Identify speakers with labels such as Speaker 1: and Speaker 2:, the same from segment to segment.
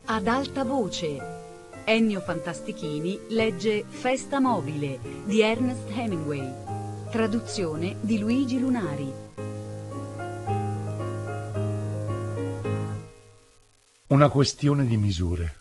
Speaker 1: Ad alta voce. Ennio Fantastichini legge Festa mobile di Ernest Hemingway. Traduzione di Luigi Lunari.
Speaker 2: Una questione di misure.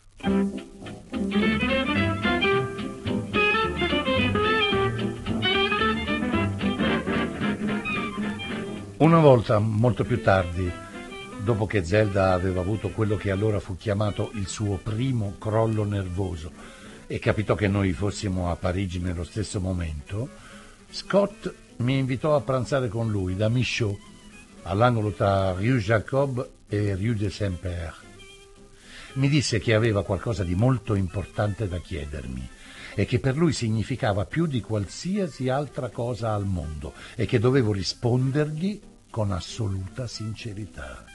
Speaker 2: Una volta, molto più tardi, dopo che Zelda aveva avuto quello che allora fu chiamato il suo primo crollo nervoso e capitò che noi fossimo a Parigi nello stesso momento, Scott mi invitò a pranzare con lui da Michaud, all'angolo tra Rue Jacob e Rue de Saint-Père. Mi disse che aveva qualcosa di molto importante da chiedermi e che per lui significava più di qualsiasi altra cosa al mondo e che dovevo rispondergli con assoluta sincerità.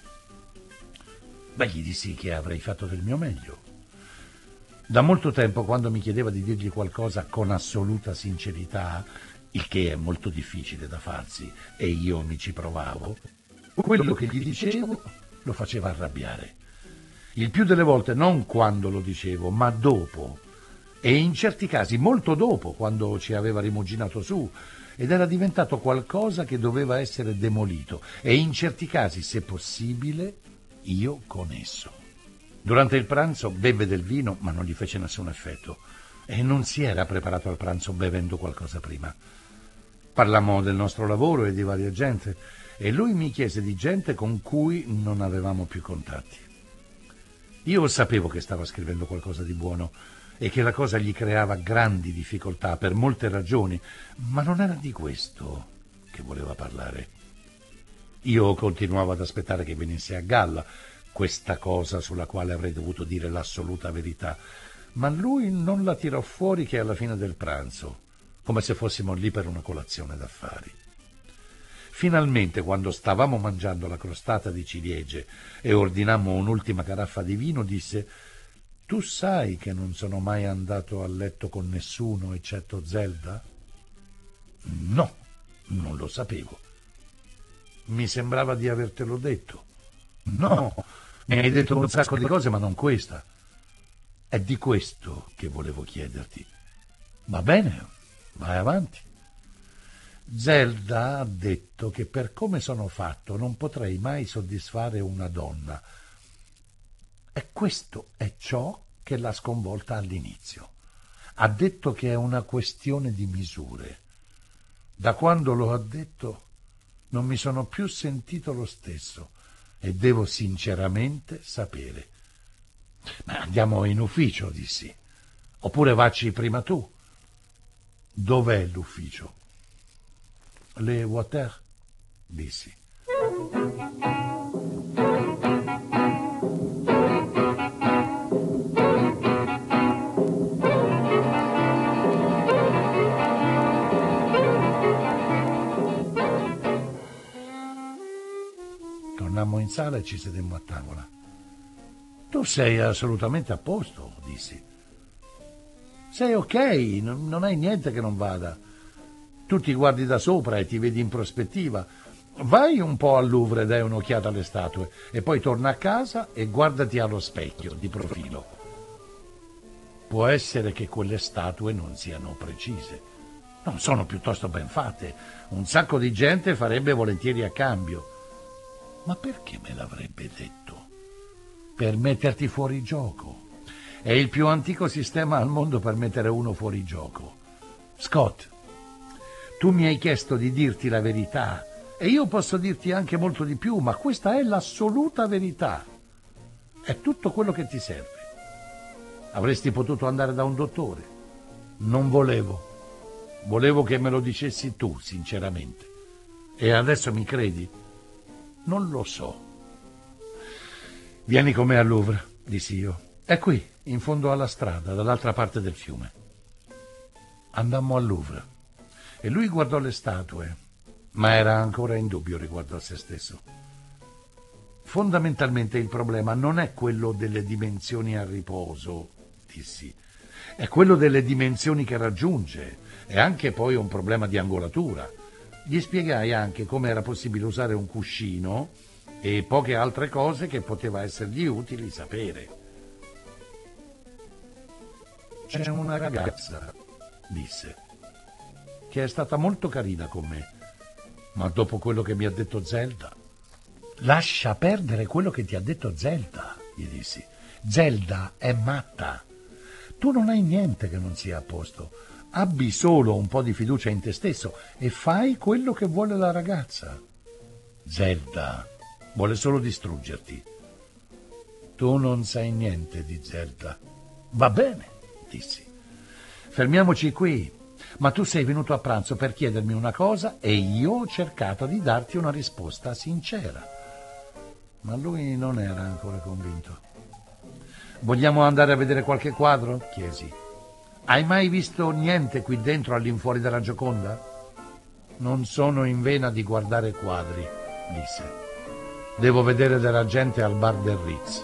Speaker 2: Beh, gli dissi che avrei fatto del mio meglio. Da molto tempo, quando mi chiedeva di dirgli qualcosa con assoluta sincerità, il che è molto difficile da farsi, e io mi ci provavo, quello che gli dicevo lo faceva arrabbiare. Il più delle volte non quando lo dicevo, ma dopo, e in certi casi molto dopo, quando ci aveva rimuginato su, ed era diventato qualcosa che doveva essere demolito, e in certi casi, se possibile, io con esso. Durante il pranzo bevve del vino, ma non gli fece nessun effetto, e non si era preparato al pranzo bevendo qualcosa prima. Parlammo del nostro lavoro e di varia gente, e lui mi chiese di gente con cui non avevamo più contatti. Io sapevo che stava scrivendo qualcosa di buono e che la cosa gli creava grandi difficoltà per molte ragioni, ma non era di questo che voleva parlare. Io continuavo ad aspettare che venisse a galla questa cosa sulla quale avrei dovuto dire l'assoluta verità, ma lui non la tirò fuori che alla fine del pranzo, come se fossimo lì per una colazione d'affari. Finalmente, quando stavamo mangiando la crostata di ciliegie e ordinammo un'ultima caraffa di vino, disse: «Tu sai che non sono mai andato a letto con nessuno eccetto Zelda?» «No, non lo sapevo». «Mi sembrava di avertelo detto». «No, mi hai detto un sacco di cose, ma non questa». «È di questo che volevo chiederti». «Va bene, vai avanti». «Zelda ha detto che per come sono fatto non potrei mai soddisfare una donna. E questo è ciò che l'ha sconvolta all'inizio. Ha detto che è una questione di misure. Da quando lo ha detto non mi sono più sentito lo stesso e devo sinceramente sapere». «Ma andiamo in ufficio», dissi. «Oppure vacci prima tu». «Dov'è l'ufficio?» «Le Water», dissi. Tornammo in sala e ci sedemmo a tavola. «Tu sei assolutamente a posto», dissi. «Sei ok, non hai niente che non vada. Tu ti guardi da sopra e ti vedi in prospettiva. Vai un po' al Louvre e dai un'occhiata alle statue e poi torna a casa e guardati allo specchio di profilo. Può essere che quelle statue non siano precise. Non sono piuttosto ben fatte. Un sacco di gente farebbe volentieri a cambio. Ma perché me l'avrebbe detto? Per metterti fuori gioco. È il più antico sistema al mondo per mettere uno fuori gioco. Scott, tu mi hai chiesto di dirti la verità e io posso dirti anche molto di più, ma questa è l'assoluta verità. È tutto quello che ti serve. Avresti potuto andare da un dottore. Non volevo. Volevo che me lo dicessi tu, sinceramente. E adesso mi credi? Non lo so». «Vieni con me al Louvre», dissi io. «È qui, in fondo alla strada, dall'altra parte del fiume». Andammo al Louvre e lui guardò le statue, ma era ancora in dubbio riguardo a se stesso. «Fondamentalmente il problema non è quello delle dimensioni a riposo», dissi. «È quello delle dimensioni che raggiunge. È anche poi un problema di angolatura». Gli spiegai anche come era possibile usare un cuscino e poche altre cose che poteva essergli utili sapere. c'è una ragazza, disse, che è stata molto carina con me, ma dopo quello che mi ha detto Zelda... Lascia perdere quello che ti ha detto Zelda, gli dissi. Zelda è matta. Tu non hai niente che non sia a posto. Abbi solo un po' di fiducia in te stesso e fai quello che vuole la ragazza. Zelda vuole solo distruggerti. Tu non sai niente di Zelda. Va bene, dissi. Fermiamoci qui. Ma tu sei venuto a pranzo per chiedermi una cosa e io ho cercato di darti una risposta sincera. Ma lui non era ancora convinto. Vogliamo andare a vedere qualche quadro? Chiesi. Hai mai visto niente qui dentro all'infuori della Gioconda? Non sono in vena di guardare quadri, disse. Devo vedere della gente al bar del Ritz.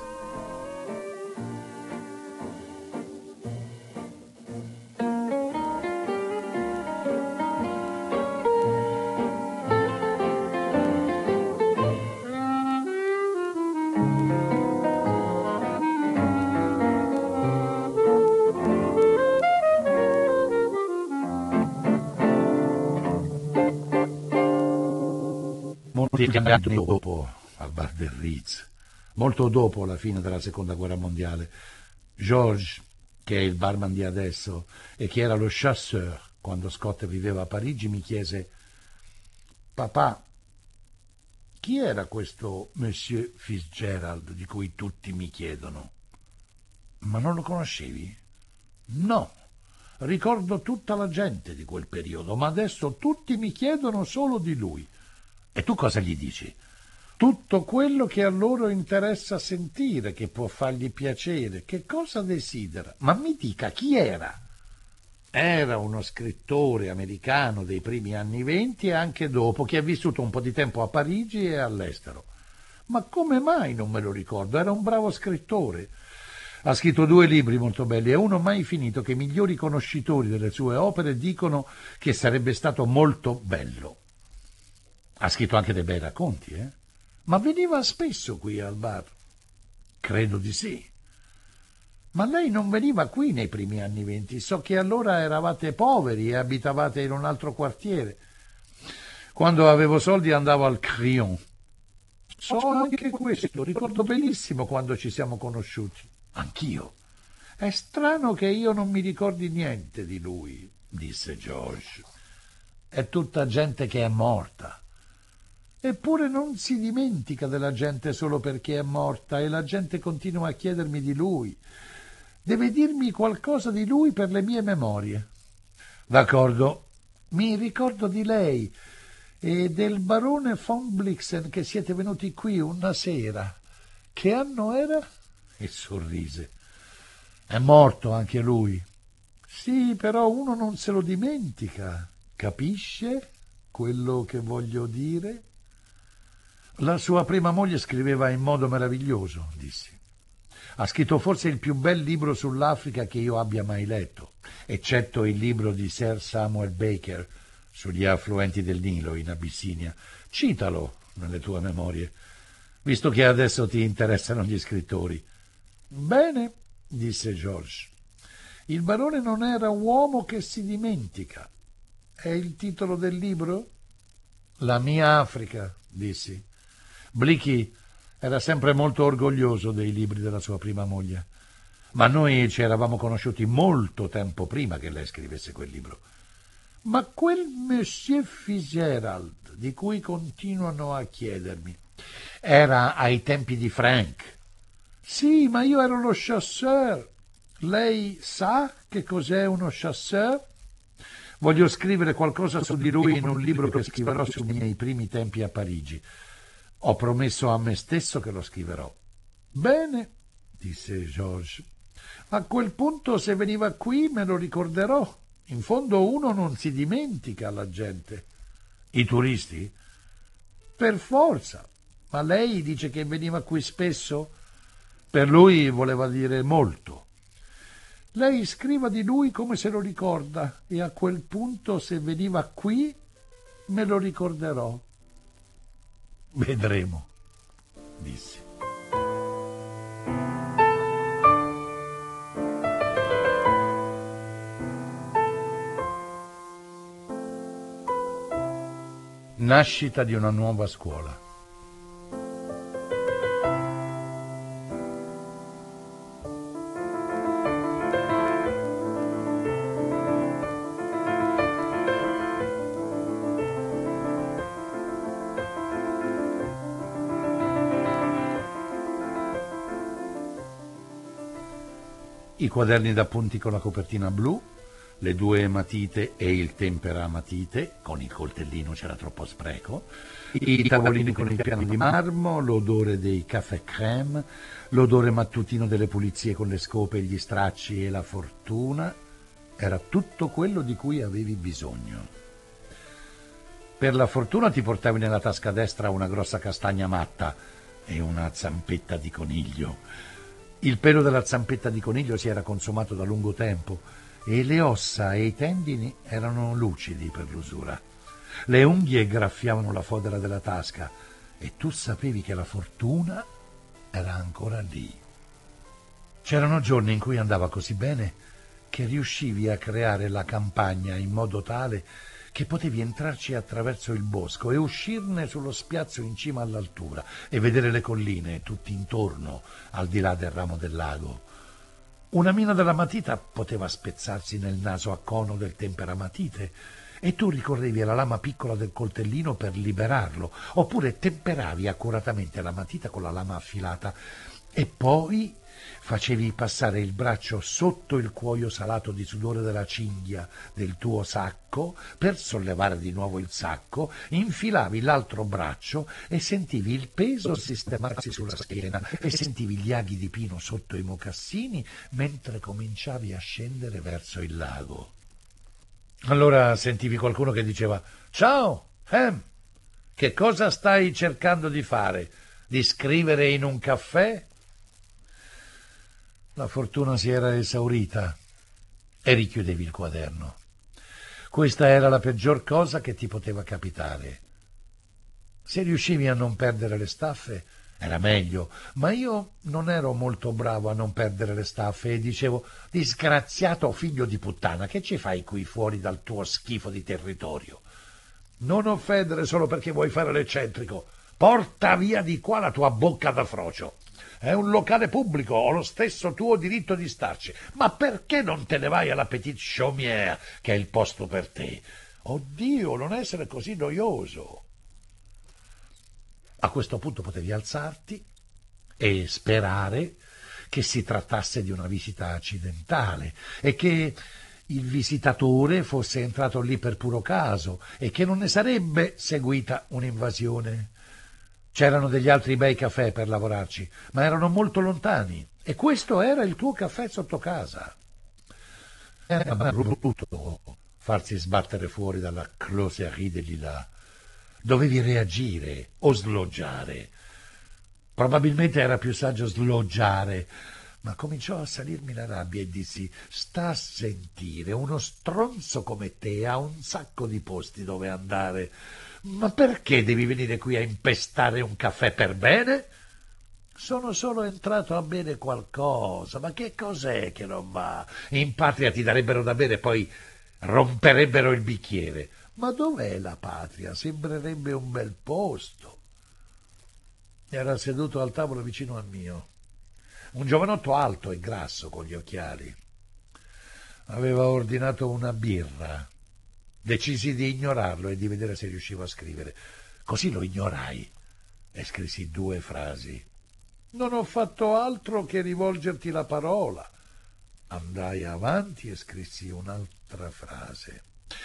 Speaker 2: Molti anni dopo, al bar del Ritz, molto dopo la fine della Seconda Guerra Mondiale, Georges, che è il barman di adesso e che era lo chasseur quando Scott viveva a Parigi, mi chiese: «Papà, chi era questo Monsieur Fitzgerald di cui tutti mi chiedono?» «Ma non lo conoscevi?» «No, ricordo tutta la gente di quel periodo, ma adesso tutti mi chiedono solo di lui». «E tu cosa gli dici?» «Tutto quello che a loro interessa sentire, che può fargli piacere. Che cosa desidera? Ma mi dica chi era?» «Era uno scrittore americano dei primi anni '20 e anche dopo, che ha vissuto un po' di tempo a Parigi e all'estero». «Ma come mai non me lo ricordo? Era un bravo scrittore. Ha scritto 2 libri molto belli e uno mai finito che i migliori conoscitori delle sue opere dicono che sarebbe stato molto bello. Ha scritto anche dei bei racconti, eh? Ma veniva spesso qui al bar?» «Credo di sì». «Ma lei non veniva qui nei primi anni '20. So che allora eravate poveri e abitavate in un altro quartiere». «Quando avevo soldi andavo al Crillon». «So anche questo, ricordo benissimo quando ci siamo conosciuti». «Anch'io». «È strano che io non mi ricordi niente di lui», disse Georges. «È tutta gente che è morta». «Eppure non si dimentica della gente solo perché è morta e la gente continua a chiedermi di lui. Deve dirmi qualcosa di lui per le mie memorie». «D'accordo, mi ricordo di lei e del barone von Blixen che siete venuti qui una sera. Che anno era?» E sorrise. «È morto anche lui». «Sì, però uno non se lo dimentica. Capisce quello che voglio dire?» «La sua prima moglie scriveva in modo meraviglioso», dissi. «Ha scritto forse il più bel libro sull'Africa che io abbia mai letto, eccetto il libro di Sir Samuel Baker sugli affluenti del Nilo in Abissinia. Citalo nelle tue memorie, visto che adesso ti interessano gli scrittori». «Bene», disse Georges. «Il barone non era uomo che si dimentica. È il titolo del libro?» «La mia Africa», dissi. Bliki era sempre molto orgoglioso dei libri della sua prima moglie, ma noi ci eravamo conosciuti molto tempo prima che lei scrivesse quel libro. «Ma quel Monsieur Fitzgerald di cui continuano a chiedermi, era ai tempi di Frank?» «Sì, ma io ero lo chasseur. Lei sa che cos'è uno chasseur?» «Voglio scrivere qualcosa su di lui in un libro che scriverò sui miei primi tempi a Parigi. Ho promesso a me stesso che lo scriverò». «Bene», disse Georges. «A quel punto, se veniva qui, me lo ricorderò. In fondo uno non si dimentica la gente». «I turisti?» «Per forza. Ma lei dice che veniva qui spesso?» «Per lui voleva dire molto». «Lei scriva di lui come se lo ricorda e a quel punto, se veniva qui, me lo ricorderò». «Vedremo», dissi. Nascita di una nuova scuola. I quaderni d'appunti con la copertina blu, le 2 matite e il tempera matite, con il coltellino c'era troppo spreco, i tavolini con il piano di marmo, l'odore dei caffè crème, l'odore mattutino delle pulizie con le scope, gli stracci e la fortuna, era tutto quello di cui avevi bisogno. Per la fortuna ti portavi nella tasca destra una grossa castagna matta e una zampetta di coniglio. Il pelo della zampetta di coniglio si era consumato da lungo tempo e le ossa e i tendini erano lucidi per l'usura. Le unghie graffiavano la fodera della tasca e tu sapevi che la fortuna era ancora lì. C'erano giorni in cui andava così bene che riuscivi a creare la campagna in modo tale che potevi entrarci attraverso il bosco e uscirne sullo spiazzo in cima all'altura e vedere le colline tutti intorno, al di là del ramo del lago. Una mina della matita poteva spezzarsi nel naso a cono del temperamatite e tu ricorrevi alla lama piccola del coltellino per liberarlo, oppure temperavi accuratamente la matita con la lama affilata e poi facevi passare il braccio sotto il cuoio salato di sudore della cinghia del tuo sacco per sollevare di nuovo il sacco, infilavi l'altro braccio e sentivi il peso sistemarsi sulla schiena e sentivi gli aghi di pino sotto i mocassini mentre cominciavi a scendere verso il lago. Allora sentivi qualcuno che diceva: «Ciao, Ham, che cosa stai cercando di fare? Di scrivere in un caffè?» La fortuna si era esaurita e richiudevi il quaderno. Questa era la peggior cosa che ti poteva capitare. Se riuscivi a non perdere le staffe, era meglio, ma io non ero molto bravo a non perdere le staffe e dicevo: «Disgraziato figlio di puttana, che ci fai qui fuori dal tuo schifo di territorio? Non offendere solo perché vuoi fare l'eccentrico. Porta via di qua la tua bocca da frocio. È un locale pubblico, ho lo stesso tuo diritto di starci. Ma perché non te ne vai alla Petite Chaumière, che è il posto per te? Oddio, non essere così noioso!» A questo punto potevi alzarti e sperare che si trattasse di una visita accidentale e che il visitatore fosse entrato lì per puro caso e che non ne sarebbe seguita un'invasione. C'erano degli altri bei caffè per lavorarci, ma erano molto lontani, e questo era il tuo caffè sotto casa. Era brutto farsi sbattere fuori dalla closerie degli là. Dovevi reagire o sloggiare. Probabilmente era più saggio sloggiare, ma cominciò a salirmi la rabbia e dissi: «Sta a sentire, uno stronzo come te ha un sacco di posti dove andare. Ma perché devi venire qui a impestare un caffè per bene? Sono solo entrato a bere qualcosa, ma che cos'è che non va? In patria ti darebbero da bere e poi romperebbero il bicchiere. Ma dov'è la patria? Sembrerebbe un bel posto». Era seduto al tavolo vicino al mio, un giovanotto alto e grasso con gli occhiali. Aveva ordinato una birra. Decisi di ignorarlo e di vedere se riuscivo a scrivere. Così lo ignorai e scrissi 2 frasi. «Non ho fatto altro che rivolgerti la parola». Andai avanti e scrissi un'altra frase.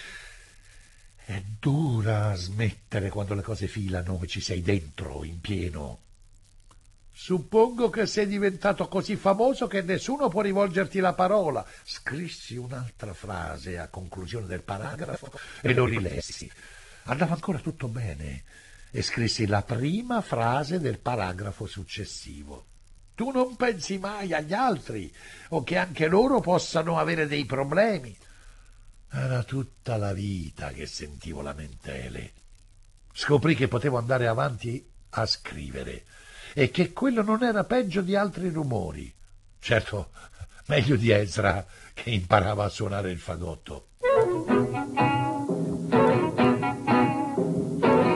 Speaker 2: È dura smettere quando le cose filano e ci sei dentro, in pieno. «Suppongo che sei diventato così famoso che nessuno può rivolgerti la parola». Scrissi un'altra frase a conclusione del paragrafo e lo rilessi. Andava ancora tutto bene e scrissi la prima frase del paragrafo successivo. «Tu non pensi mai agli altri o che anche loro possano avere dei problemi». Era tutta la vita che sentivo lamentele. Scoprì che potevo andare avanti a scrivere e che quello non era peggio di altri rumori. Certo, meglio di Ezra, che imparava a suonare il fagotto.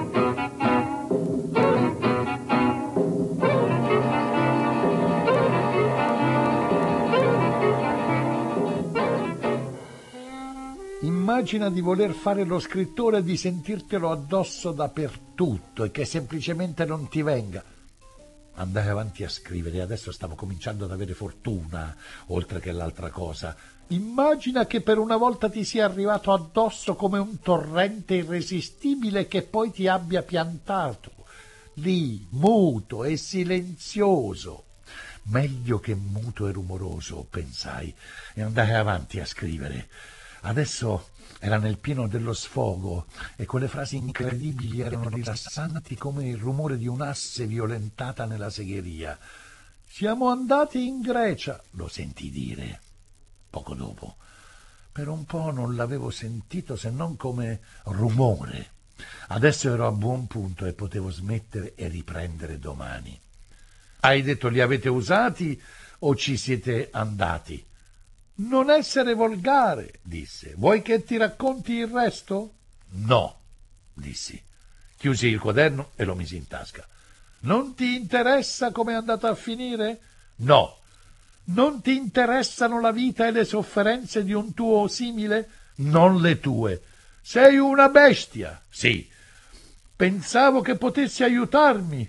Speaker 2: Immagina di voler fare lo scrittore e di sentirtelo addosso dappertutto e che semplicemente non ti venga. Andai avanti a scrivere e adesso stavo cominciando ad avere fortuna, oltre che l'altra cosa. Immagina che per una volta ti sia arrivato addosso come un torrente irresistibile che poi ti abbia piantato, lì, muto e silenzioso. Meglio che muto e rumoroso, pensai, e andai avanti a scrivere. Adesso era nel pieno dello sfogo e quelle frasi incredibili erano rilassanti come il rumore di un'asse violentata nella segheria. Siamo andati in Grecia, lo sentii dire. Poco dopo, per un po' non l'avevo sentito se non come rumore. Adesso ero a buon punto e potevo smettere e riprendere domani. Hai detto li avete usati o ci siete andati? Non essere volgare, disse. Vuoi che ti racconti il resto? No, dissi. Chiusi il quaderno e lo misi in tasca. Non ti interessa come è andata a finire? No. Non ti interessano la vita e le sofferenze di un tuo simile? Non le tue. Sei una bestia? Sì. Pensavo che potessi aiutarmi,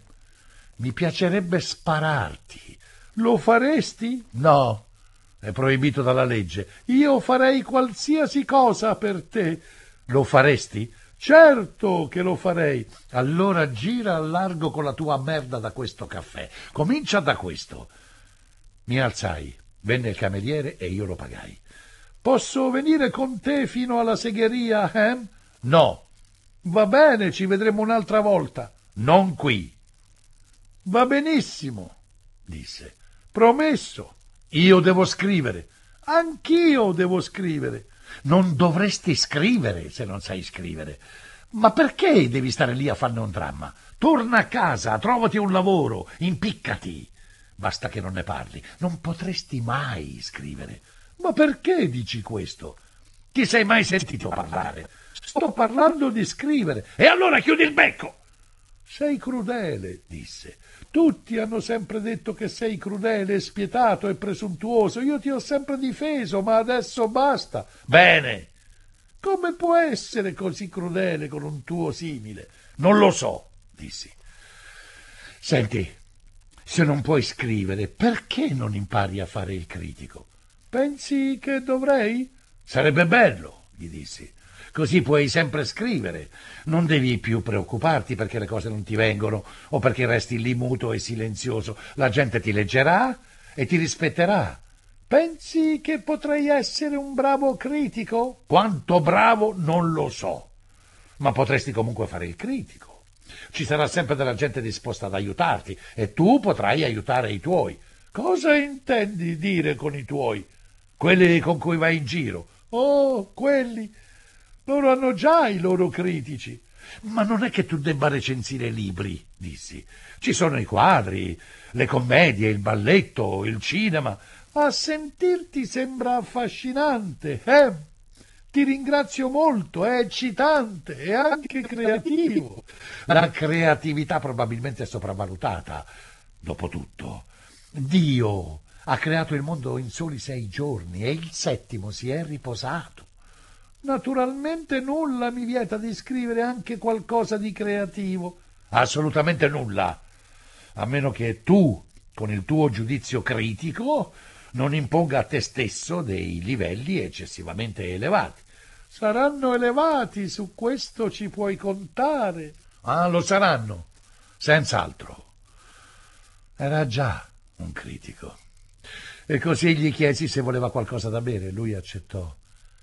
Speaker 2: Mi piacerebbe spararti. Lo faresti? No. È proibito dalla legge. Io farei qualsiasi cosa per te. Lo faresti? Certo che lo farei. Allora gira al largo con la tua merda da questo caffè. Comincia da questo. Mi alzai, venne il cameriere e io lo pagai. Posso venire con te fino alla segheria, No. Va bene, ci vedremo un'altra volta. Non qui. Va benissimo, disse. Promesso. Io devo scrivere. Anch'io devo scrivere. Non dovresti scrivere se non sai scrivere. Ma perché devi stare lì a farne un dramma? Torna a casa, trovati un lavoro, impiccati. Basta che non ne parli. Non potresti mai scrivere. Ma perché dici questo? Ti sei mai sentito parlare? Sto parlando di scrivere. E allora chiudi il becco! Sei crudele, disse. Tutti hanno sempre detto che sei crudele, spietato e presuntuoso. Io ti ho sempre difeso, ma adesso basta. Bene. Come può essere così crudele con un tuo simile? Non lo so, dissi. Senti, se non puoi scrivere, perché non impari a fare il critico? Pensi che dovrei? Sarebbe bello, gli dissi. Così puoi sempre scrivere. Non devi più preoccuparti perché le cose non ti vengono o perché resti lì muto e silenzioso. La gente ti leggerà e ti rispetterà. Pensi che potrei essere un bravo critico? Quanto bravo non lo so, ma potresti comunque fare il critico. Ci sarà sempre della gente disposta ad aiutarti e tu potrai aiutare i tuoi. Cosa intendi dire con i tuoi? Quelli con cui vai in giro? Oh, quelli. Loro hanno già i loro critici. Ma non è che tu debba recensire libri, dissi. Ci sono i quadri, le commedie, il balletto, il cinema. A sentirti sembra affascinante, Ti ringrazio molto, è eccitante e anche creativo. La creatività probabilmente è sopravvalutata. Dopotutto, Dio ha creato il mondo in soli 6 giorni e il 7° si è riposato. Naturalmente nulla mi vieta di scrivere anche qualcosa di creativo. Assolutamente nulla, a meno che tu, con il tuo giudizio critico, non imponga a te stesso dei livelli eccessivamente elevati. Saranno elevati, su questo ci puoi contare. Ah, lo saranno, senz'altro. Era già un critico. E così gli chiesi se voleva qualcosa da bere. Lui accettò.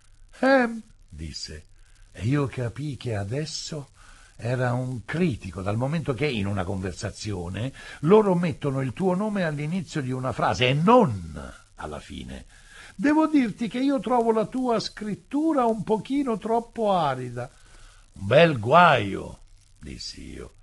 Speaker 2: Disse, e io capii che adesso era un critico, dal momento che in una conversazione loro mettono il tuo nome all'inizio di una frase e non alla fine. Devo dirti che io trovo la tua scrittura un pochino troppo arida. Un bel guaio, dissi io.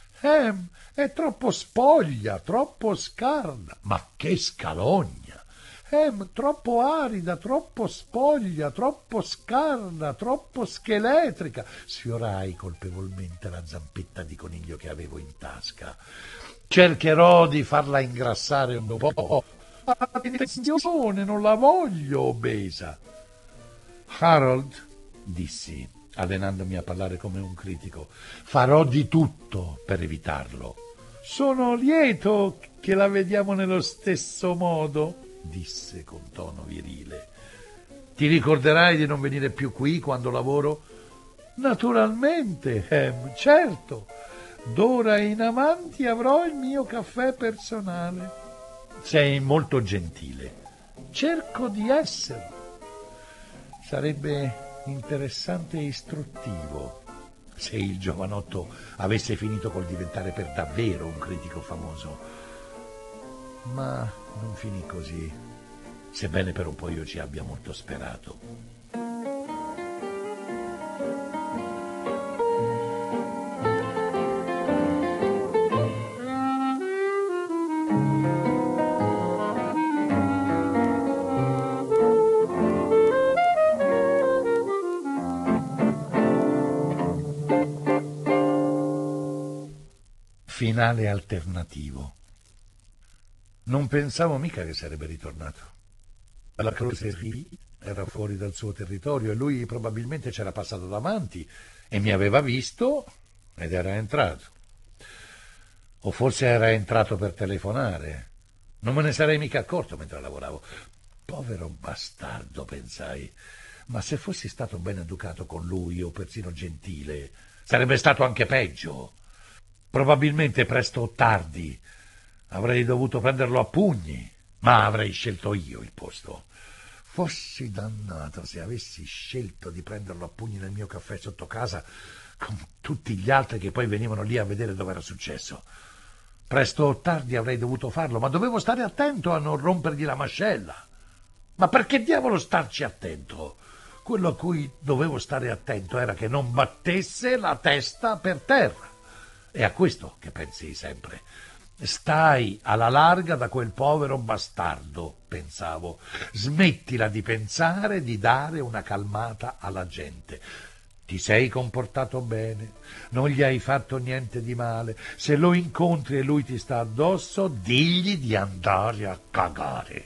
Speaker 2: È troppo spoglia, troppo scarna. Ma che scalogna! Troppo arida, troppo spoglia, troppo scarna, troppo scheletrica. Sfiorai colpevolmente la zampetta di coniglio che avevo in tasca. Cercherò di farla ingrassare un po'. Attenzione, non la voglio obesa. Harold, dissi, allenandomi a parlare come un critico. Farò di tutto per evitarlo. Sono lieto che la vediamo nello stesso modo, disse con tono virile. Ti ricorderai di non venire più qui quando lavoro? Naturalmente, certo. D'ora in avanti avrò il mio caffè personale. Sei molto gentile. Cerco di esserlo. Sarebbe interessante e istruttivo se il giovanotto avesse finito col diventare per davvero un critico famoso. Ma non finì così, sebbene per un po' io ci abbia molto sperato. Finale alternativo. Non pensavo mica che sarebbe ritornato. La crocieria era fuori dal suo territorio e lui probabilmente c'era passato davanti e mi aveva visto ed era entrato. O forse era entrato per telefonare. Non me ne sarei mica accorto mentre lavoravo. Povero bastardo, pensai. Ma se fossi stato ben educato con lui o persino gentile, sarebbe stato anche peggio. Probabilmente presto o tardi avrei dovuto prenderlo a pugni, ma avrei scelto io il posto. Fossi dannato se avessi scelto di prenderlo a pugni nel mio caffè sotto casa con tutti gli altri che poi venivano lì a vedere dove era successo. Presto o tardi avrei dovuto farlo, ma dovevo stare attento a non rompergli la mascella. Ma perché diavolo starci attento? Quello a cui dovevo stare attento era che non battesse la testa per terra. È a questo che pensi sempre. Stai alla larga da quel povero bastardo, pensavo. Smettila di pensare di dare una calmata alla gente. Ti sei comportato bene, non gli hai fatto niente di male. Se lo incontri e lui ti sta addosso, digli di andare a cagare.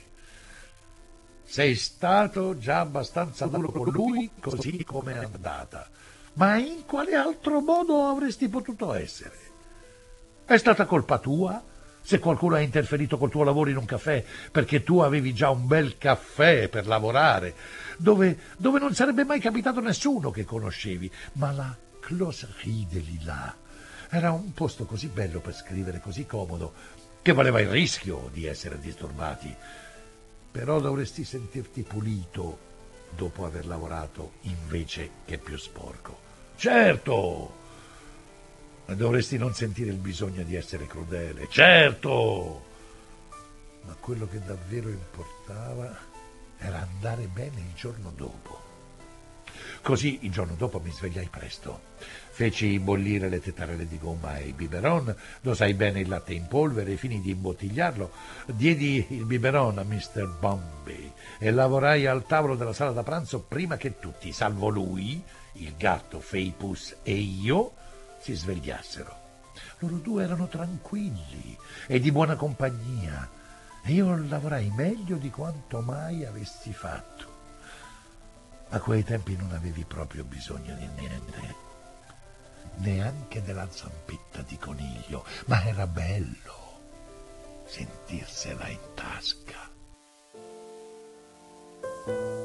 Speaker 2: Sei stato già abbastanza duro con lui, così come è andata. Ma in quale altro modo avresti potuto essere? È stata colpa tua se qualcuno ha interferito col tuo lavoro in un caffè perché tu avevi già un bel caffè per lavorare, dove non sarebbe mai capitato nessuno che conoscevi. Ma la closerie de Lilas era un posto così bello per scrivere, così comodo, che valeva il rischio di essere disturbati. Però dovresti sentirti pulito dopo aver lavorato invece che più sporco. Certo! Dovresti non sentire il bisogno di essere crudele. Certo! Ma quello che davvero importava era andare bene il giorno dopo. Così il giorno dopo mi svegliai presto. Feci bollire le tettarelle di gomma e il biberon, dosai bene il latte in polvere e finì di imbottigliarlo. Diedi il biberon a Mr. Bombay e lavorai al tavolo della sala da pranzo prima che tutti, salvo lui, il gatto, Feipus e io, si svegliassero. Loro due erano tranquilli e di buona compagnia e io lavorai meglio di quanto mai avessi fatto. A quei tempi non avevi proprio bisogno di niente, neanche della zampetta di coniglio, ma era bello sentirsela in tasca.